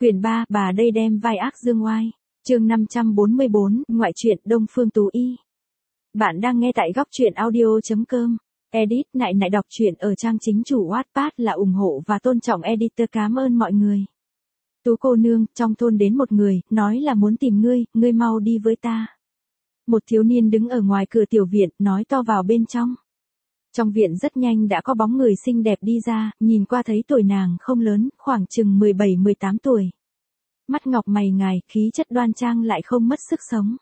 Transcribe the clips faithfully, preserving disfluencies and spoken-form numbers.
Quyển ba, bà đây đem vai ác dương oai. Chương năm trăm bốn mươi bốn, ngoại truyện Đông Phương Tú Y. Bạn đang nghe tại góc truyện audio chấm com. Edit nại nại đọc truyện ở trang chính chủ Wattpad là ủng hộ và tôn trọng editor. Cảm ơn mọi người. Tú cô nương, trong thôn đến một người, nói là muốn tìm ngươi, ngươi mau đi với ta. Một thiếu niên đứng ở ngoài cửa tiểu viện, nói to vào bên trong. Trong viện rất nhanh đã có bóng người xinh đẹp đi ra, nhìn qua thấy tuổi nàng không lớn, khoảng chừng mười bảy mười tám tuổi. Mắt ngọc mày ngài, khí chất đoan trang lại không mất sức sống.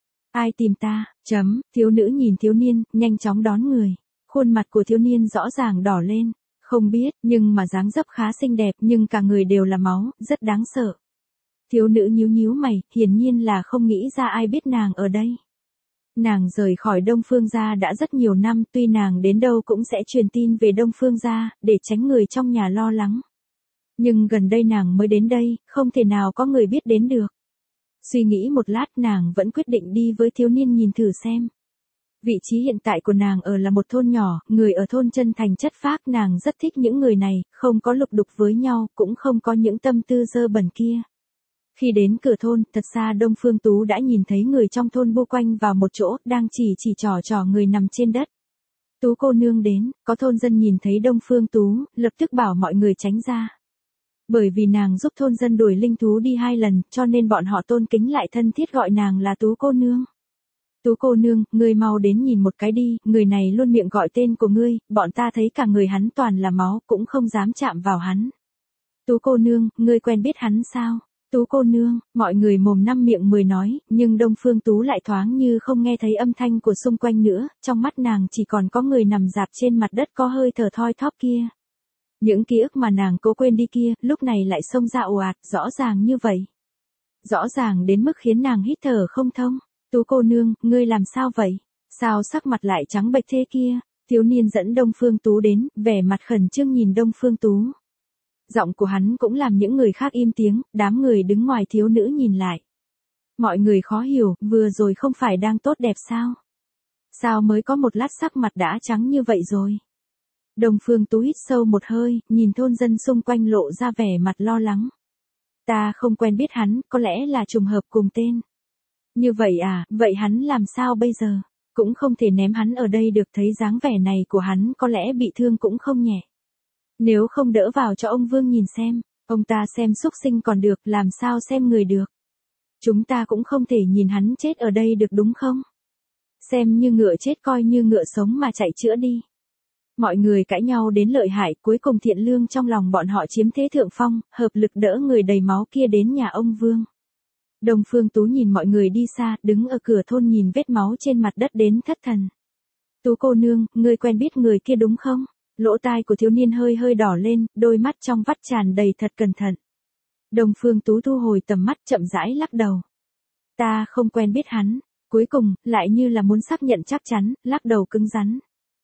Ai tìm ta, chấm, thiếu nữ nhìn thiếu niên, nhanh chóng đón người. Khuôn mặt của thiếu niên rõ ràng đỏ lên, không biết, nhưng mà dáng dấp khá xinh đẹp, nhưng cả người đều là máu, rất đáng sợ. Thiếu nữ nhíu nhíu mày, hiển nhiên là không nghĩ ra ai biết nàng ở đây. Nàng rời khỏi Đông Phương gia đã rất nhiều năm, tuy nàng đến đâu cũng sẽ truyền tin về Đông Phương gia, để tránh người trong nhà lo lắng. Nhưng gần đây nàng mới đến đây, không thể nào có người biết đến được. Suy nghĩ một lát nàng vẫn quyết định đi với thiếu niên nhìn thử xem. Vị trí hiện tại của nàng ở là một thôn nhỏ, người ở thôn chân thành chất phác, nàng rất thích những người này, không có lục đục với nhau, cũng không có những tâm tư dơ bẩn kia. Khi đến cửa thôn, thật xa Đông Phương Tú đã nhìn thấy người trong thôn bu quanh vào một chỗ, đang chỉ chỉ trò trò người nằm trên đất. Tú cô nương đến, có thôn dân nhìn thấy Đông Phương Tú, lập tức bảo mọi người tránh ra. Bởi vì nàng giúp thôn dân đuổi linh thú đi hai lần, cho nên bọn họ tôn kính lại thân thiết gọi nàng là Tú cô nương. Tú cô nương, ngươi mau đến nhìn một cái đi, người này luôn miệng gọi tên của ngươi, bọn ta thấy cả người hắn toàn là máu, cũng không dám chạm vào hắn. Tú cô nương, ngươi quen biết hắn sao? Tú cô nương, mọi người mồm năm miệng mười nói, nhưng Đông Phương Tú lại thoáng như không nghe thấy âm thanh của xung quanh nữa, trong mắt nàng chỉ còn có người nằm rạp trên mặt đất có hơi thở thoi thóp kia. Những ký ức mà nàng cố quên đi kia, lúc này lại xông ra ồ ạt, rõ ràng như vậy. Rõ ràng đến mức khiến nàng hít thở không thông. Tú cô nương, ngươi làm sao vậy? Sao sắc mặt lại trắng bệch thế kia? Thiếu niên dẫn Đông Phương Tú đến, vẻ mặt khẩn trương nhìn Đông Phương Tú. Giọng của hắn cũng làm những người khác im tiếng, đám người đứng ngoài thiếu nữ nhìn lại. Mọi người khó hiểu, vừa rồi không phải đang tốt đẹp sao? Sao mới có một lát sắc mặt đã trắng như vậy rồi? Đông Phương Tú hít sâu một hơi, nhìn thôn dân xung quanh lộ ra vẻ mặt lo lắng. Ta không quen biết hắn, có lẽ là trùng hợp cùng tên. Như vậy à, vậy hắn làm sao bây giờ? Cũng không thể ném hắn ở đây được, thấy dáng vẻ này của hắn có lẽ bị thương cũng không nhẹ. Nếu không đỡ vào cho ông Vương nhìn xem, ông ta xem xúc sinh còn được, làm sao xem người được. Chúng ta cũng không thể nhìn hắn chết ở đây được đúng không? Xem như ngựa chết coi như ngựa sống mà chạy chữa đi. Mọi người cãi nhau đến lợi hại, cuối cùng thiện lương trong lòng bọn họ chiếm thế thượng phong, hợp lực đỡ người đầy máu kia đến nhà ông Vương. Đông Phương Tú nhìn mọi người đi xa, đứng ở cửa thôn nhìn vết máu trên mặt đất đến thất thần. Tú cô nương, ngươi quen biết người kia đúng không? Lỗ tai của thiếu niên hơi hơi đỏ lên, đôi mắt trong vắt tràn đầy thật cẩn thận. Đông Phương Tú thu hồi tầm mắt chậm rãi lắc đầu. Ta không quen biết hắn. Cuối cùng, lại như là muốn xác nhận chắc chắn, lắc đầu cứng rắn.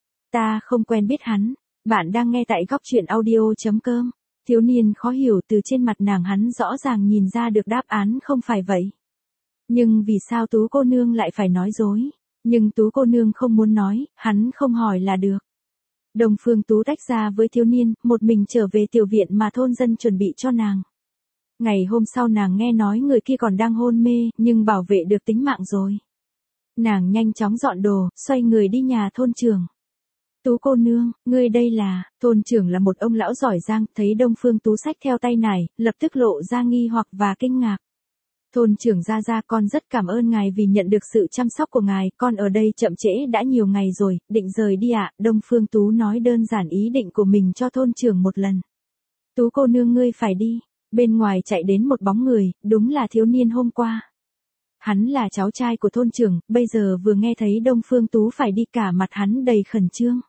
Ta không quen biết hắn. Bạn đang nghe tại góc truyện audio chấm com. Thiếu niên khó hiểu, từ trên mặt nàng hắn rõ ràng nhìn ra được đáp án không phải vậy. Nhưng vì sao Tú cô nương lại phải nói dối? Nhưng Tú cô nương không muốn nói, hắn không hỏi là được. Đông Phương Tú tách ra với thiếu niên, một mình trở về tiểu viện mà thôn dân chuẩn bị cho nàng. Ngày hôm sau nàng nghe nói người kia còn đang hôn mê, nhưng bảo vệ được tính mạng rồi. Nàng nhanh chóng dọn đồ, xoay người đi nhà thôn trưởng. Tú cô nương, ngươi đây là, thôn trưởng là một ông lão giỏi giang, thấy Đông Phương Tú xách theo tay nải, lập tức lộ ra nghi hoặc và kinh ngạc. Thôn trưởng ra ra, con rất cảm ơn ngài vì nhận được sự chăm sóc của ngài, con ở đây chậm trễ đã nhiều ngày rồi, định rời đi ạ. Đông Phương Tú nói đơn giản ý định của mình cho thôn trưởng một lần. Tú cô nương ngươi phải đi, bên ngoài chạy đến một bóng người, đúng là thiếu niên hôm qua. Hắn là cháu trai của thôn trưởng, bây giờ vừa nghe thấy Đông Phương Tú phải đi cả mặt hắn đầy khẩn trương.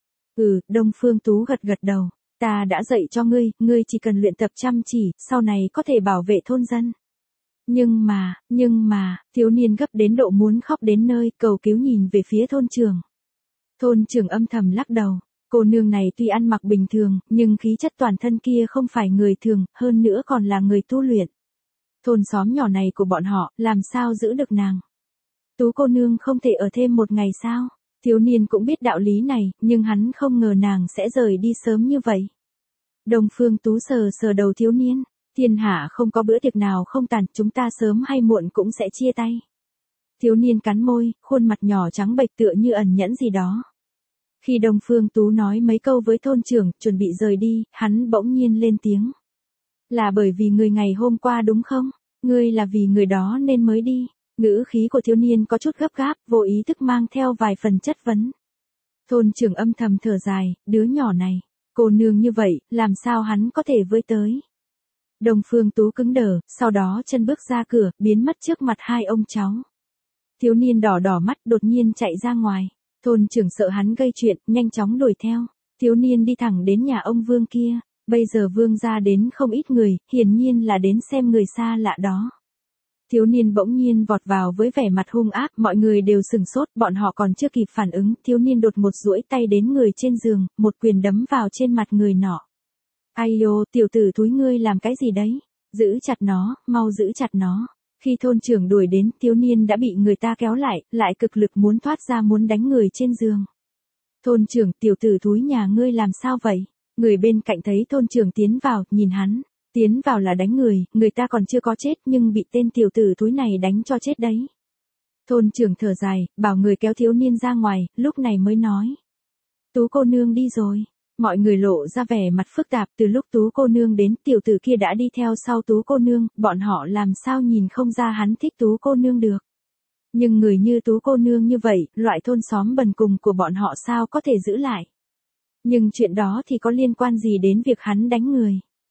Ừ, Đông Phương Tú gật gật đầu, ta đã dạy cho ngươi, ngươi chỉ cần luyện tập chăm chỉ, sau này có thể bảo vệ thôn dân. Nhưng mà, nhưng mà, thiếu niên gấp đến độ muốn khóc đến nơi, cầu cứu nhìn về phía thôn trưởng. Thôn trưởng âm thầm lắc đầu, cô nương này tuy ăn mặc bình thường, nhưng khí chất toàn thân kia không phải người thường, hơn nữa còn là người tu luyện. Thôn xóm nhỏ này của bọn họ, làm sao giữ được nàng? Tú cô nương không thể ở thêm một ngày sao? Thiếu niên cũng biết đạo lý này, nhưng hắn không ngờ nàng sẽ rời đi sớm như vậy. Đông Phương Tú sờ sờ đầu thiếu niên. Thiên hạ không có bữa tiệc nào không tàn, chúng ta sớm hay muộn cũng sẽ chia tay. Thiếu niên cắn môi, khuôn mặt nhỏ trắng bệch tựa như ẩn nhẫn gì đó. Khi Đông Phương Tú nói mấy câu với thôn trưởng, chuẩn bị rời đi, hắn bỗng nhiên lên tiếng. Là bởi vì người ngày hôm qua đúng không? Ngươi là vì người đó nên mới đi. Ngữ khí của thiếu niên có chút gấp gáp, vô ý thức mang theo vài phần chất vấn. Thôn trưởng âm thầm thở dài, đứa nhỏ này, cô nương như vậy, làm sao hắn có thể với tới. Đông Phương Tú cứng đờ, sau đó chân bước ra cửa, biến mất trước mặt hai ông cháu. Thiếu niên đỏ đỏ mắt đột nhiên chạy ra ngoài. Thôn trưởng sợ hắn gây chuyện, nhanh chóng đuổi theo. Thiếu niên đi thẳng đến nhà ông Vương kia. Bây giờ Vương ra đến không ít người, hiển nhiên là đến xem người xa lạ đó. Thiếu niên bỗng nhiên vọt vào với vẻ mặt hung ác, mọi người đều sừng sốt, bọn họ còn chưa kịp phản ứng, thiếu niên đột một duỗi tay đến người trên giường, một quyền đấm vào trên mặt người nọ. Ai ô, tiểu tử thúi ngươi làm cái gì đấy? Giữ chặt nó, mau giữ chặt nó. Khi thôn trưởng đuổi đến, thiếu niên đã bị người ta kéo lại, lại cực lực muốn thoát ra muốn đánh người trên giường. Thôn trưởng, tiểu tử thúi nhà ngươi làm sao vậy? Người bên cạnh thấy thôn trưởng tiến vào, nhìn hắn. Tiến vào là đánh người, người ta còn chưa có chết nhưng bị tên tiểu tử thúi này đánh cho chết đấy. Thôn trưởng thở dài, bảo người kéo thiếu niên ra ngoài, lúc này mới nói. Tú cô nương đi rồi. Mọi người lộ ra vẻ mặt phức tạp, từ lúc Tú cô nương đến, tiểu tử kia đã đi theo sau Tú cô nương, bọn họ làm sao nhìn không ra hắn thích Tú cô nương được. Nhưng người như Tú cô nương như vậy, loại thôn xóm bần cùng của bọn họ sao có thể giữ lại. Nhưng chuyện đó thì có liên quan gì đến việc hắn đánh người.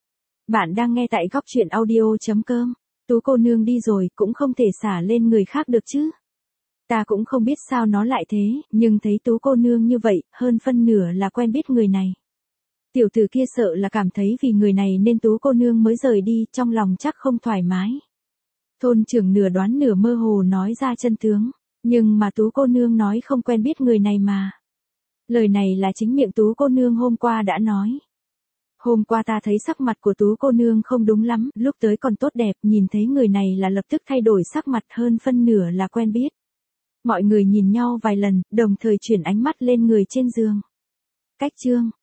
Bạn đang nghe tại góc truyện audio chấm com. Tú cô nương đi rồi cũng không thể xả lên người khác được chứ. Ta cũng không biết sao nó lại thế, nhưng thấy Tú cô nương như vậy, hơn phân nửa là quen biết người này. Tiểu tử kia sợ là cảm thấy vì người này nên Tú cô nương mới rời đi, trong lòng chắc không thoải mái. Thôn trưởng nửa đoán nửa mơ hồ nói ra chân tướng, nhưng mà Tú cô nương nói không quen biết người này mà. Lời này là chính miệng Tú cô nương hôm qua đã nói. Hôm qua ta thấy sắc mặt của Tú cô nương không đúng lắm, lúc tới còn tốt đẹp, nhìn thấy người này là lập tức thay đổi sắc mặt, hơn phân nửa là quen biết. Mọi người nhìn nhau vài lần, đồng thời chuyển ánh mắt lên người trên giường. Cách chương